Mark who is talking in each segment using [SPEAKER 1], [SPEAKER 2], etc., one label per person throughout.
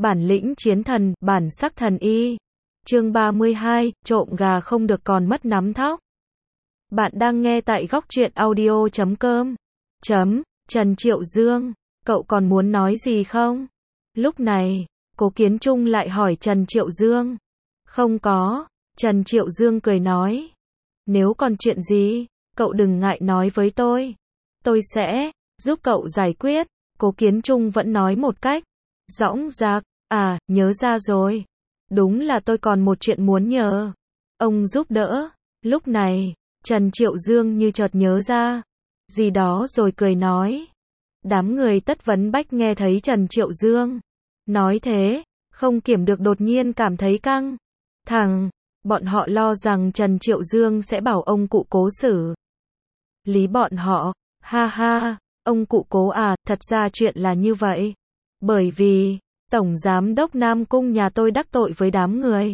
[SPEAKER 1] Bản lĩnh chiến thần, bản sắc thần y. Chương 32, trộm gà không được còn mất nắm thóc. Bạn đang nghe tại góc truyện audio.com. Trần Triệu Dương, cậu còn muốn nói gì không? Lúc này, Cố Kiến Trung lại hỏi Trần Triệu Dương. Không có, Trần Triệu Dương cười nói. Nếu còn chuyện gì, cậu đừng ngại nói với tôi. Tôi sẽ giúp cậu giải quyết. Cố Kiến Trung vẫn nói một cách dõng dạc. À, nhớ ra rồi. Đúng là tôi còn một chuyện muốn nhờ ông giúp đỡ. Lúc này, Trần Triệu Dương như chợt nhớ ra gì đó rồi cười nói. Đám người tất vấn bách nghe thấy Trần Triệu Dương nói thế, không kiểm được đột nhiên cảm thấy căng thẳng. Bọn họ lo rằng Trần Triệu Dương sẽ bảo ông cụ Cố xử lý bọn họ. Ha ha, ông cụ Cố à, thật ra chuyện là như vậy. Bởi vì Tổng Giám đốc Nam Cung nhà tôi đắc tội với đám người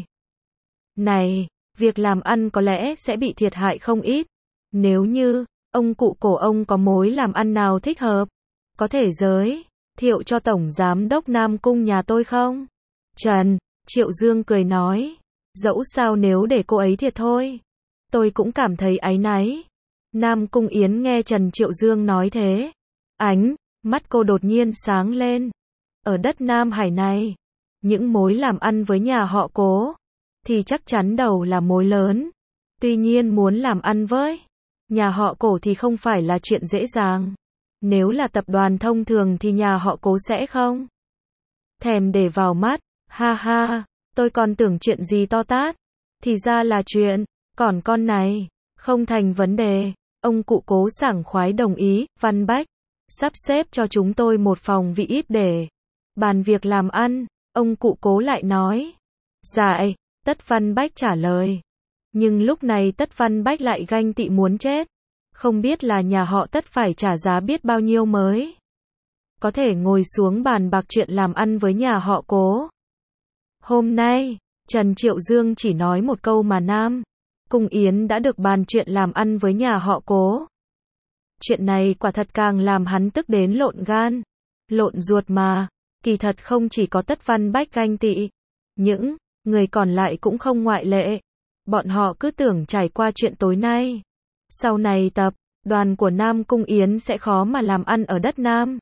[SPEAKER 1] này, việc làm ăn có lẽ sẽ bị thiệt hại không ít. Nếu như ông cụ Cố ông có mối làm ăn nào thích hợp, có thể giới thiệu cho Tổng Giám đốc Nam Cung nhà tôi không? Trần Triệu Dương cười nói, dẫu sao nếu để cô ấy thiệt thôi, tôi cũng cảm thấy áy náy. Nam Cung Yến nghe Trần Triệu Dương nói thế, ánh mắt cô đột nhiên sáng lên. Ở đất Nam Hải này, những mối làm ăn với nhà họ Cố thì chắc chắn đầu là mối lớn. Tuy nhiên muốn làm ăn với nhà họ Cố thì không phải là chuyện dễ dàng. Nếu là tập đoàn thông thường thì nhà họ Cố sẽ không thèm để vào mắt. Ha ha, tôi còn tưởng chuyện gì to tát, thì ra là chuyện còn con này, không thành vấn đề. Ông cụ Cố sảng khoái đồng ý. Văn Bách, sắp xếp cho chúng tôi một phòng VIP để bàn việc làm ăn. Ông cụ Cố lại nói. Dạ, Tất Văn Bách trả lời. Nhưng lúc này Tất Văn Bách lại ganh tị muốn chết. Không biết là nhà họ Tất phải trả giá biết bao nhiêu mới có thể ngồi xuống bàn bạc chuyện làm ăn với nhà họ Cố. Hôm nay, Trần Triệu Dương chỉ nói một câu mà Nam Cung Yến đã được bàn chuyện làm ăn với nhà họ Cố. Chuyện này quả thật càng làm hắn tức đến lộn gan, lộn ruột mà. Kỳ thật không chỉ có Tất Văn Bách ganh tị, những người còn lại cũng không ngoại lệ. Bọn họ cứ tưởng trải qua chuyện tối nay, sau này tập đoàn của Nam Cung Yến sẽ khó mà làm ăn ở đất Nam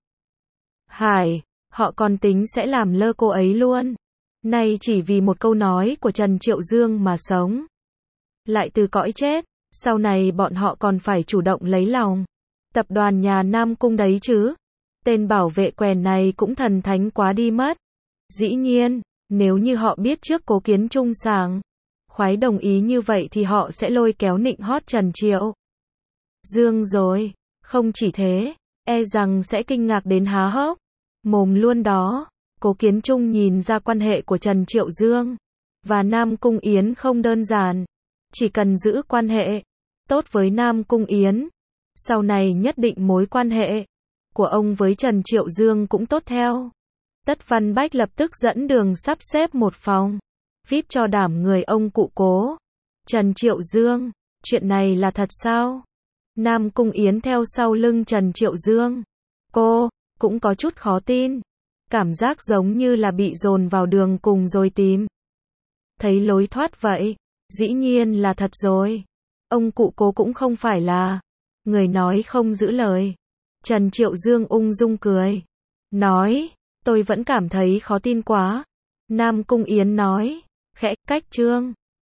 [SPEAKER 1] Hải. Họ còn tính sẽ làm lơ cô ấy luôn. Nay chỉ vì một câu nói của Trần Triệu Dương mà sống lại từ cõi chết. Sau này bọn họ còn phải chủ động lấy lòng tập đoàn nhà Nam Cung đấy chứ. Tên bảo vệ quèn này cũng thần thánh quá đi mất. Dĩ nhiên, nếu như họ biết trước Cố Kiến Trung sảng khoái đồng ý như vậy thì họ sẽ lôi kéo nịnh hót Trần Triệu Dương rồi. Không chỉ thế, e rằng sẽ kinh ngạc đến há hốc mồm luôn đó. Cố Kiến Trung nhìn ra quan hệ của Trần Triệu Dương và Nam Cung Yến không đơn giản. Chỉ cần giữ quan hệ tốt với Nam Cung Yến, sau này nhất định mối quan hệ của ông với Trần Triệu Dương cũng tốt theo. Tất Văn Bách lập tức dẫn đường sắp xếp một phòng VIP cho đảm người ông cụ Cố. Trần Triệu Dương, chuyện này là thật sao? Nam Cung Yến theo sau lưng Trần Triệu Dương. Cô cũng có chút khó tin. Cảm giác giống như là bị dồn vào đường cùng rồi tìm thấy lối thoát vậy. Dĩ nhiên là thật rồi. Ông cụ Cố cũng không phải là người nói không giữ lời. Trần Triệu Dương ung dung cười, nói, tôi vẫn cảm thấy khó tin quá. Nam Cung Yến nói, khẽ cách Trương